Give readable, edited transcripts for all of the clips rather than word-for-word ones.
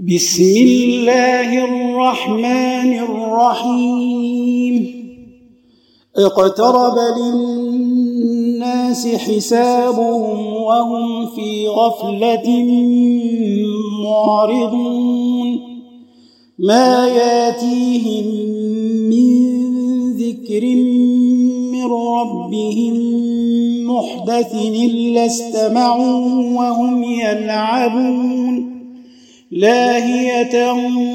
بسم الله الرحمن الرحيم اقترب للناس حسابهم وهم في غفلة معرضون ما ياتيهم من ذكر من ربهم محدث إلا استمعوا وهم يلعبون لاهية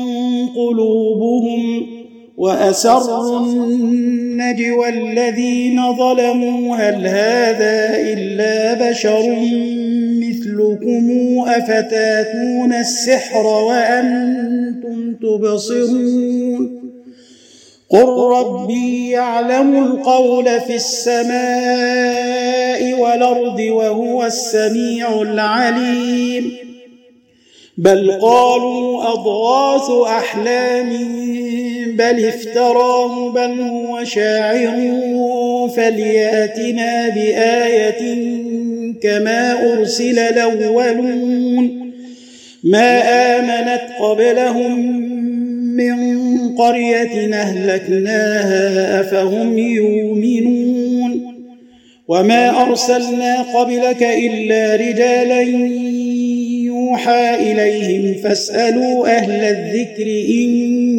قلوبهم وأسروا النجوى الذين ظلموا هل هذا إلا بشر مثلكم أفتاتون السحر وأنتم تبصرون قل ربي يعلم القول في السماء والأرض وهو السميع العليم بل قالوا أضغاث أحلام بل افتراه بل هو شاعر فلياتنا بآية كما أرسل الأولون ما آمنت قبلهم من قرية أهلكناها أفهم يؤمنون وما أرسلنا قبلك إلا رجالا يوحى إليهم فاسألوا أهل الذكر إن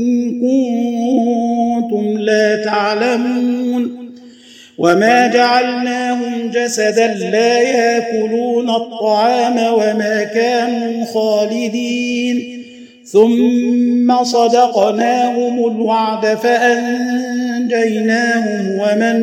كنتم لا تعلمون وما جعلناهم جسدا لا يأكلون الطعام وما كانوا خالدين ثم صدقناهم الوعد فأنجيناهم ومن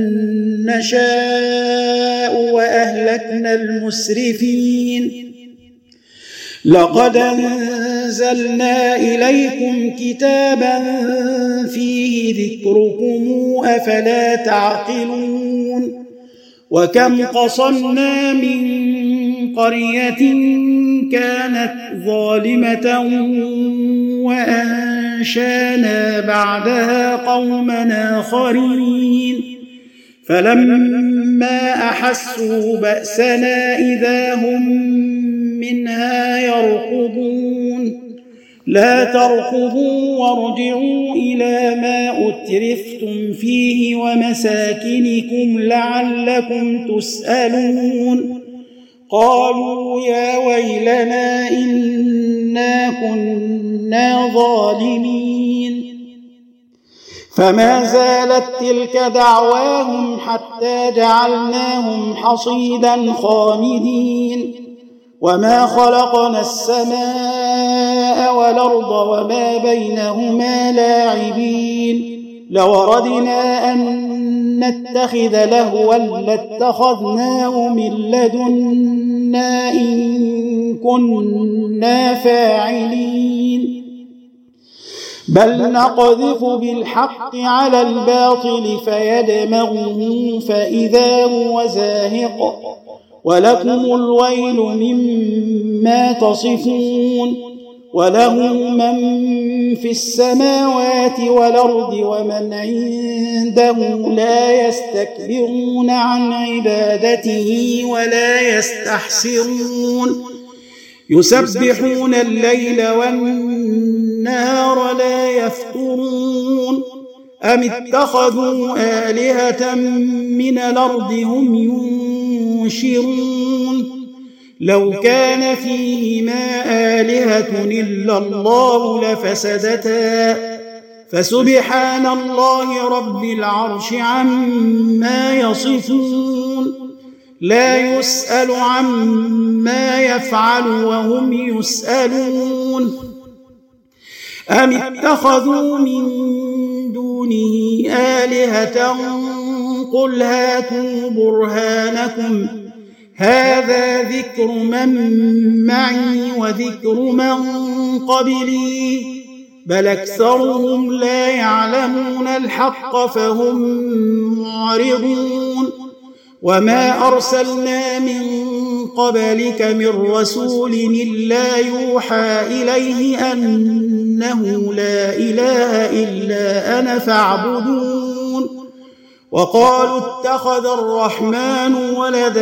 نشاء وأهلكنا المسرفين لقد أنزلنا إليكم كتابا فيه ذكركم أفلا تعقلون وكم قصمنا من قرية كانت ظالمة وأنشانا بعدها قوما آخرين فلما أحسوا بأسنا إذا هم منها يركضون لا تركضوا وارجعوا إلى ما أترفتم فيه ومساكنكم لعلكم تسألون قالوا يا ويلنا إنا كنا ظالمين فما زالت تلك دعواهم حتى جعلناهم حصيدا خامدين وما خلقنا السماء والأرض وما بينهما لاعبين لوردنا أن نتخذ لهوا لاتخذناه من لدنا إن كنا فاعلين بل نقذف بالحق على الباطل فيدمغه فإذا هو زاهق ولكم الويل مما تصفون وله من في السماوات والأرض ومن عنده لا يستكبرون عن عبادته ولا يستحسرون يسبحون الليل والنهار لا يفترون أم اتخذوا آلهة من الأرض هم ينشرون لو كان فيهما آلهة إلا الله لفسدتا فسبحان الله رب العرش عما يصفون لا يسأل عما يفعل وهم يسألون أم اتخذوا من دونه آلهة قل هاتوا برهانكم هذا ذكر من معي وذكر من قبلي بل أكثرهم لا يعلمون الحق فهم معرضون وما أرسلنا من قبلك من رسول إلا يوحى إليه أنه لا إله إلا أنا فاعبدون وقالوا اتخذ الرحمن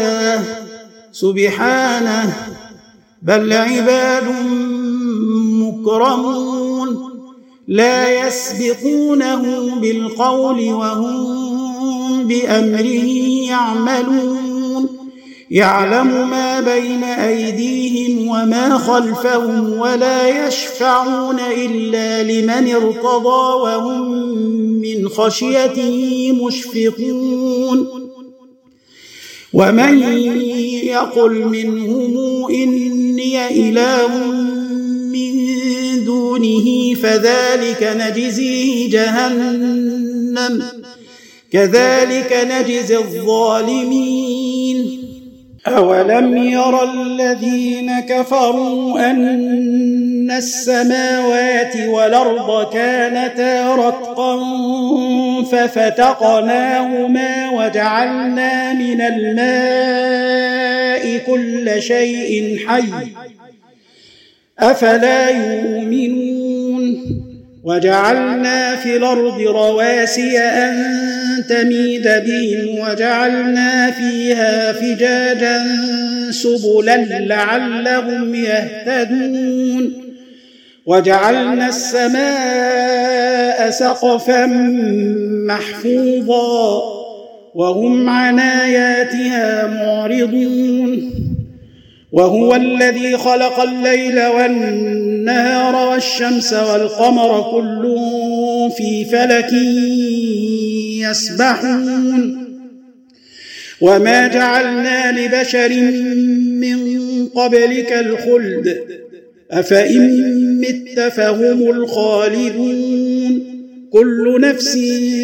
ولدا سبحانه بل عباد مكرمون لا يسبقونه بالقول وهم بأمره يعملون يعلم ما بين أيديهم وما خلفهم ولا يشفعون إلا لمن ارتضى وهم من خشيته مشفقون ومن يقل منهم إني إله من دونه فذلك نجزيه جهنم كذلك نجزي الظالمين أولم ير الذين كفروا أن السماوات والأرض كانتا رتقا ففتقناهما وجعلنا من الماء كل شيء حي أفلا يؤمنون وجعلنا في الأرض رواسي أن تميد بهم وجعلنا فيها فجاجا سبلا لعلهم يهتدون وجعلنا السماء سقفا محفوظا وهم عن آياتها معرضون وهو الذي خلق الليل والنهار والشمس والقمر كل في فلك يسبحون وما جعلنا لبشر من قبلك الخلد أفإن مت فهم الخالدون كل نفس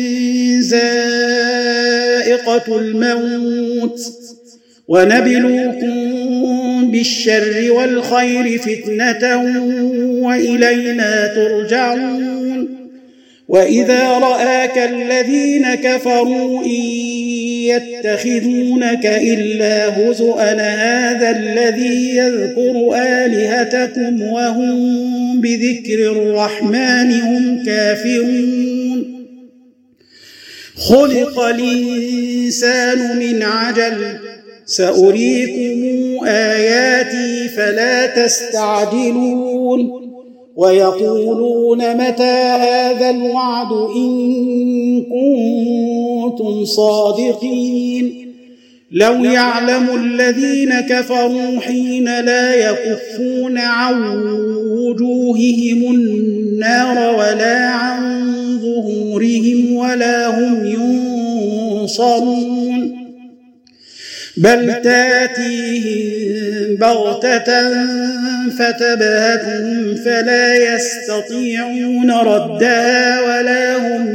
ذائقة الموت ونبلوكم بالشر والخير فتنة وإلينا ترجعون وإذا رآك الذين كفروا إن يتخذونك إلا هزؤا هذا الذي يذكر آلهتكم وهم بذكر الرحمن هم كافرون خلق الإنسان من عجل سأريكم آياتي فلا تستعجلون ويقولون متى هذا الوعد إن كنتم صادقين لو يعلم الذين كفروا حين لا يكفون عن وجوههم النار ولا عن ظهورهم ولا هم ينصرون بل تاتيهم بغتة فتبهتهم فلا يستطيعون ردها ولا هم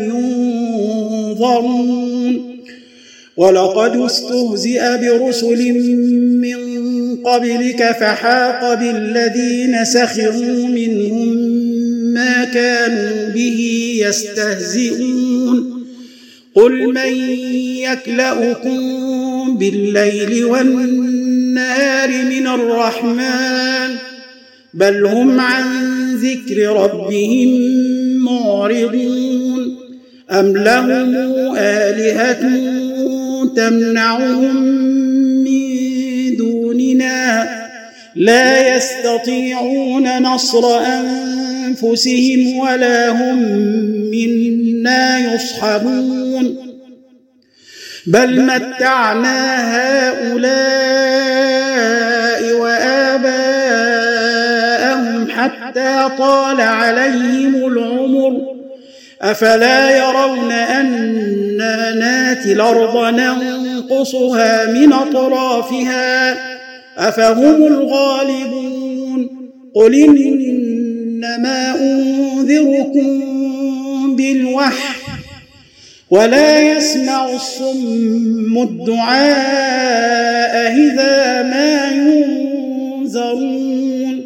ينظرون ولقد استهزئ برسل من قبلك فحاق بالذين سخروا منهم ما كانوا به يستهزئون قل من يكلؤكم بالليل والنهار من الرحمن بل هم عن ذكر ربهم معرضون أم لهم آلهة تمنعهم من دوننا لا يستطيعون نصر أنفسهم ولا هم منا يصحبون بل متعنا هؤلاء وآباءهم حتى طال عليهم العمر أفلا يرون أنا ناتي الأرض ننقصها من أطرافها أفهم الغالبون قل إنما أنذركم بالوحي ولا يسمع الصم الدعاء إذا ما ينذرون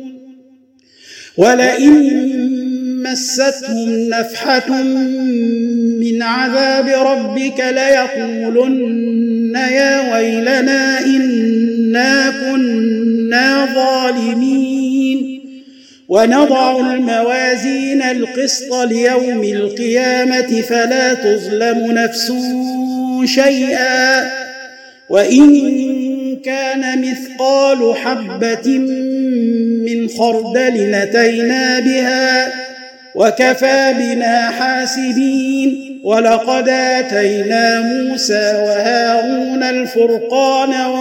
ولئن مستهم نفحة من عذاب ربك ليقولن يا ويلنا إنا كنا ظالمين ونضع الموازين القسط ليوم القيامة فلا تظلم نفس شيئا وإن كان مثقال حبة من خردل أتينا بها وكفى بنا حاسبين ولقد آتينا موسى وهارون الفرقان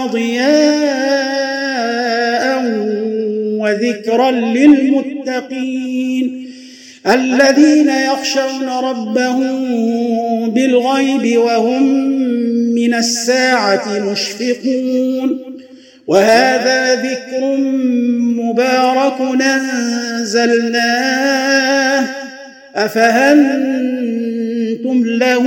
وضياء وذكرا للمتقين الذين يخشون ربهم بالغيب وهم من الساعة مشفقون وهذا ذكر مبارك أنزلناه أفأنتم له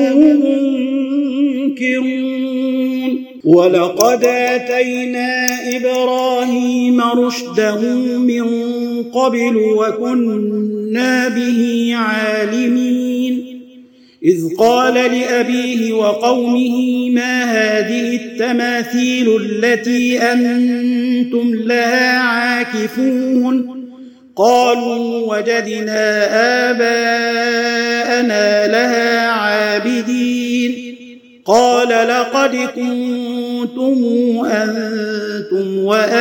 منكرون ولقد آتينا إبراهيم رشده من قبل وكنا به عالمين إذ قال لأبيه وقومه ما هذه التماثيل التي أنتم لها عاكفون قالوا وجدنا آباءنا لها عابدين قال لقد كنتم أنتم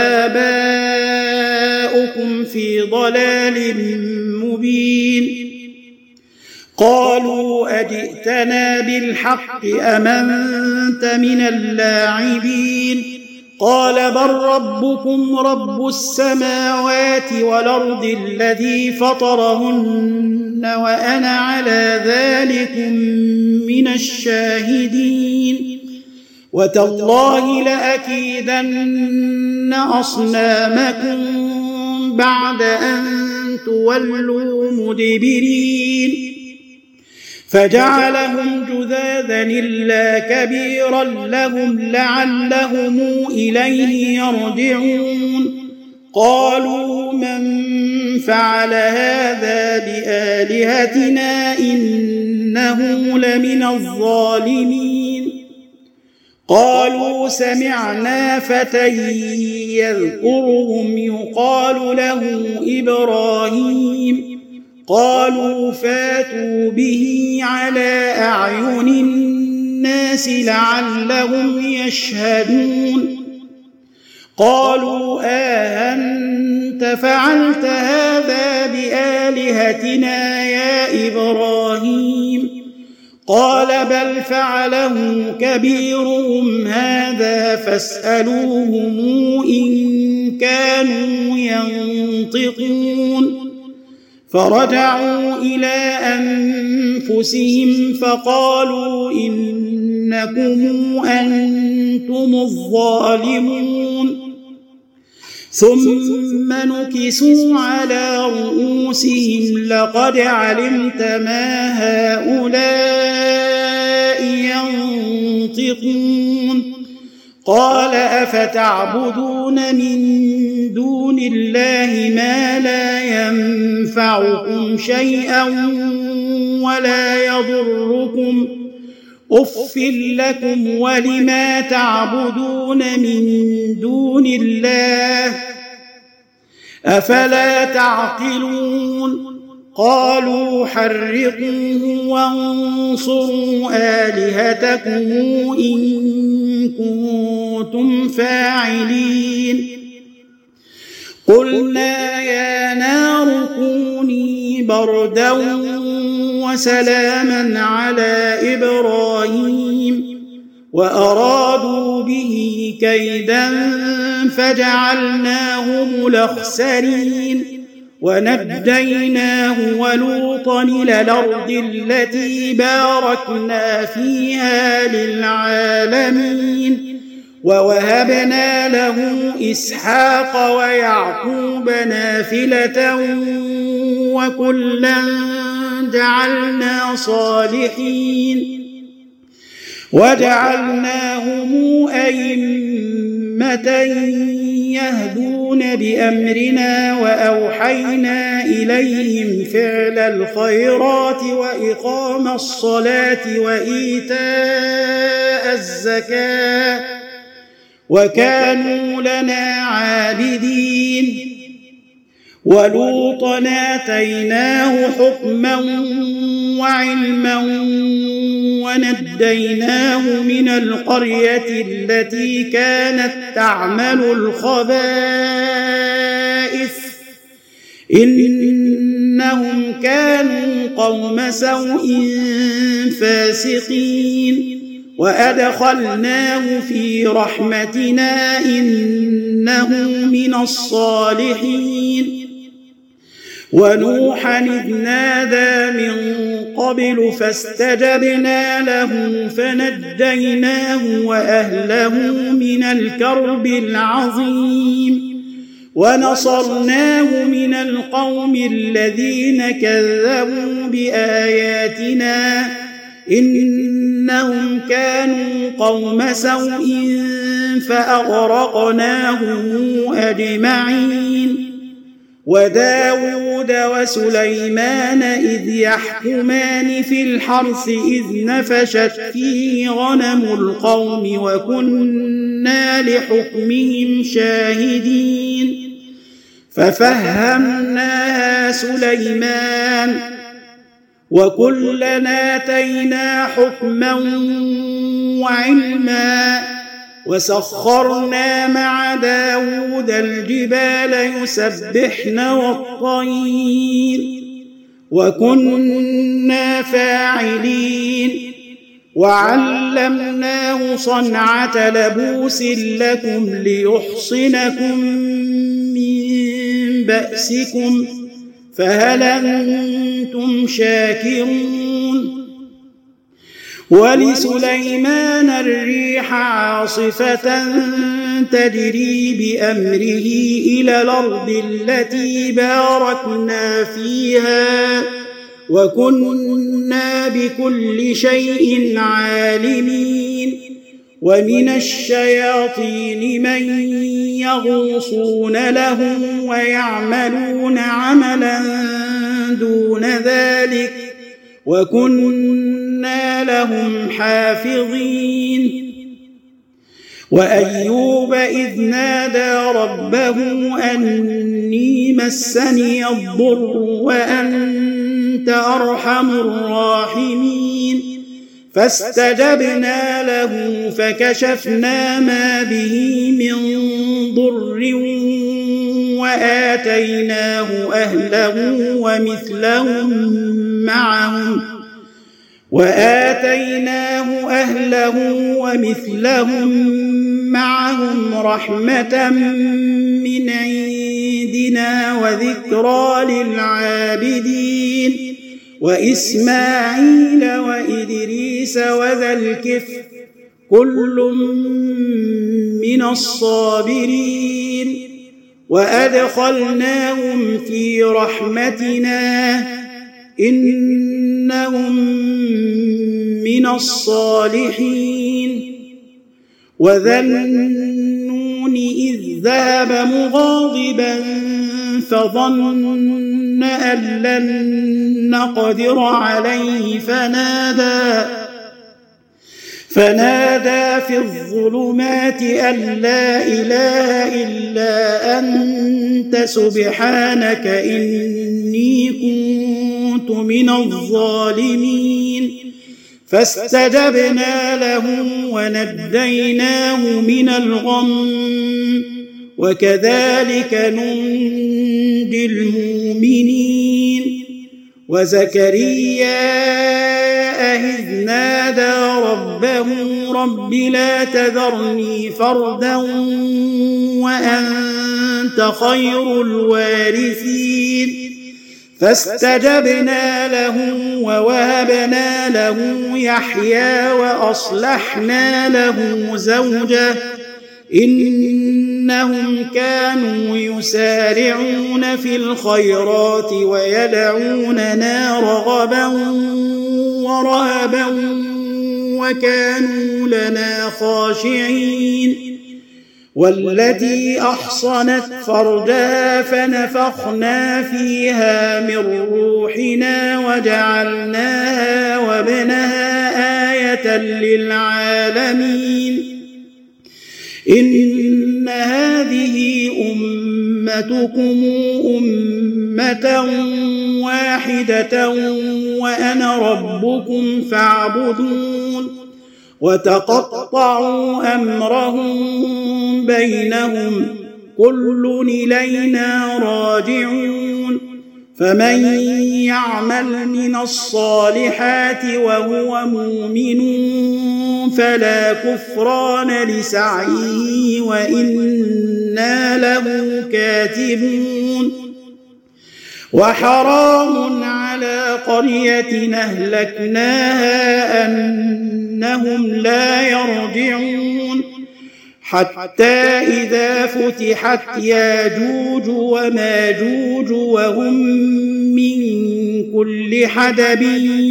وآباؤكم في ضلال مبين قالوا أجئتنا بالحق أم أنت من اللاعبين قال بل ربكم رب السماوات والأرض الذي فطرهن وأنا على ذلك من الشاهدين وتالله لأكيدن أصنامكم بعد أن تولوا مدبرين فجعلهم جذاذا إلا كبيرا لهم لعلهم إليه يرجعون قالوا من فعل هذا بآلهتنا إنه لمن الظالمين قالوا سمعنا فتى يذكرهم يقال له إبراهيم قالوا فاتوا به على أعين الناس لعلهم يشهدون قالوا أنت فعلت هذا بآلهتنا يا إبراهيم قال بل فعله كبيرهم هذا فاسألوهم إن كانوا ينطقون فرجعوا إلى أنفسهم فقالوا إنكم أنتم الظالمون ثم نكسوا على رؤوسهم لقد علمت ما هؤلاء ينطقون قال أفتعبدون من دون الله ما لا ينفعكم شيئا ولا يضركم أف لكم ولما تعبدون من دون الله أفلا تعقلون قالوا حرقوه وانصروا آلهتكم إن كنتم فاعلين قلنا يا نار كوني بردا وسلاما على إبراهيم وأرادوا به كيدا فجعلناهم الأخسرين ونجيناه ولوطا إلى الأرض التي باركنا فيها للعالمين ووهبنا له إسحاق ويعقوب نافلة وكلا جعلنا صالحين وجعلناهم أئمة يهدون بأمرنا وأوحينا إليهم فعل الخيرات وإقام الصلاة وإيتاء الزكاة وكانوا لنا عابدين ولوطا آتيناه حكما وعلما ونجيناه من القرية التي كانت تعمل الخبائث إنهم كانوا قوم سوء فاسقين وأدخلناه في رحمتنا إنه من الصالحين ونوحا إذ نادى من قبل فاستجبنا له فنجيناه وأهله من الكرب العظيم ونصرناه من القوم الذين كذبوا بآياتنا إنهم كانوا قوم سوء فأغرقناهم أجمعين وداود وسليمان إذ يحكمان في الحرث إذ نفشت فيه غنم القوم وكنا لحكمهم شاهدين ففهمناها سليمان وكلنا آتينا حكما وعلما وسخرنا مع داود الجبال يسبحن والطير وكنا فاعلين وعلمناه صنعة لبوس لكم ليحصنكم من بأسكم فهل أنتم شاكرون ولسليمان الريح عاصفة تجري بأمره إلى الأرض التي باركنا فيها وكنا بكل شيء عالمين ومن الشياطين من يغوصون له ويعملون عملا دون ذلك وكنا لهم حافظين وأيوب إذ نادى ربه أني مسني الضر وأنت أرحم الراحمين فاستجبنا له فكشفنا ما به من ضر وآتيناه أهله ومثلهم معهم رحمة من عندنا وذكرى للعابدين وإسماعيل وإدريس وذا الكفل كل من الصابرين وأدخلناهم في رحمتنا إنهم من الصالحين وذا النون إذ ذهب مغاضبا فظن أن لن نقدر عليه فنادى في الظلمات أن لا إله إلا أنت سبحانك إني كنت من الظالمين فاستجبنا له ونجيناه من الغم وكذلك ننجي المؤمنين وزكريا إذ نادى ربه رب لا تذرني فردا وأنت خير الوارثين فاستجبنا له ووهبنا له يحيى وأصلحنا له زوجه إنهم كانوا يسارعون في الخيرات ويدعوننا رغبا ورهبا وكانوا لنا خاشعين والتي أحصنت فرجها فنفخنا فيها من روحنا وجعلناها وابنها آية للعالمين إن هذه أمتكم أمة واحدة وأنا ربكم فاعبدون وتقطعوا أمرهم بينهم كل إلينا راجعون فمن يعمل من الصالحات وهو مؤمن فلا كفران لسعيه وإنا له كاتبون وحرام على قرية أهلكناها أنهم لا يرجعون حتى إذا فتحت ياجوج وماجوج وهم من كل حدب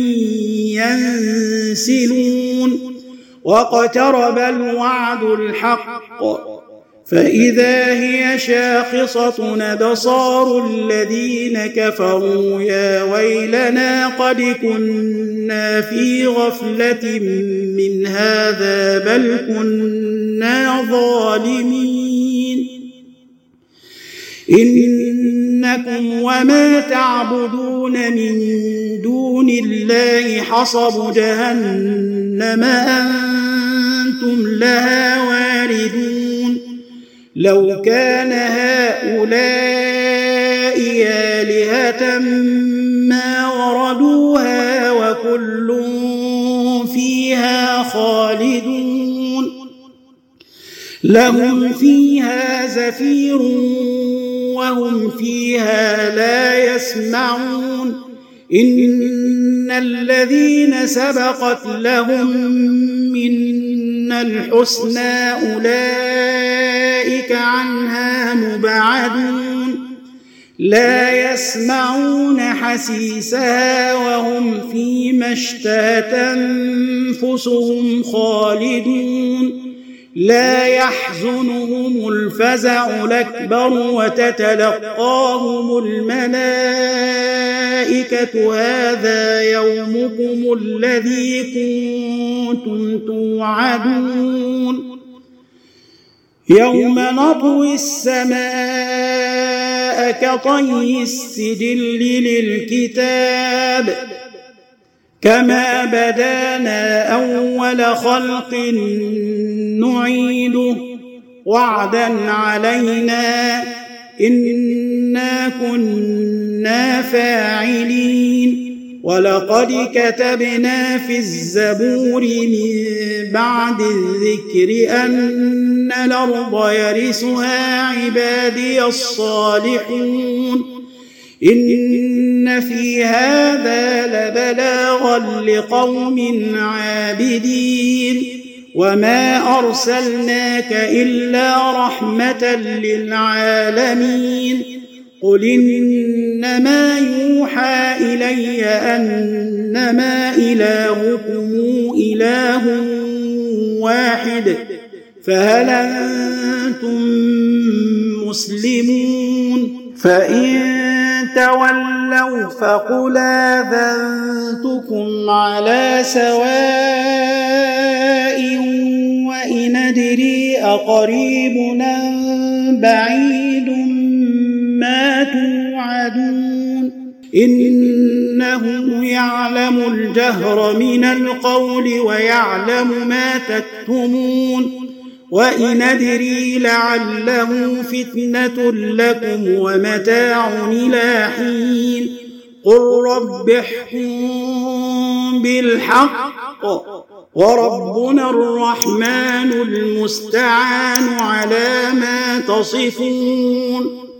ينسلون واقترب الوعد الحق فإذا هي شاخصة أبصار الذين كفروا يا ويلنا قد كنا في غفلة من هذا بل كنا ظالمين إنكم وما تعبدون من دون الله حصب جهنم أنتم لها واردون لو كان هؤلاء آلهة ما وردوها وكل فيها خالدون لهم فيها زفير وهم فيها لا يسمعون إن الذين سبقت لهم منا الحسنى أولئك عنها مبعدون لا يسمعون حسيسها وهم فيما اشتهت أنفسهم خالدون لا يحزنهم الفزع الأكبر وتتلقاهم الملائكة هذا يومكم الذي كنتم توعدون يوم نطوي السماء كطي السجل للكتاب كما بدانا أول خلق نعيده وعدا علينا إنا كنا فاعلين ولقد كتبنا في الزبور من بعد الذكر أن الأرض يرثها عبادي الصالحون إن في هذا لبلاغا لقوم عابدين وما أرسلناك إلا رحمة للعالمين قل إنما يوحى إلي أنما إلهكم إله واحد فهل أنتم مسلمون فإن تولوا فقل آذنتكم على سواء وإن أدري أقريب أم بعيد ما توعدون إنه يعلم الجهر من القول ويعلم ما تكتمون وإن أدري لعله فتنة لكم ومتاع إلى حين قل رب احكم بالحق وربنا الرحمن المستعان على ما تصفون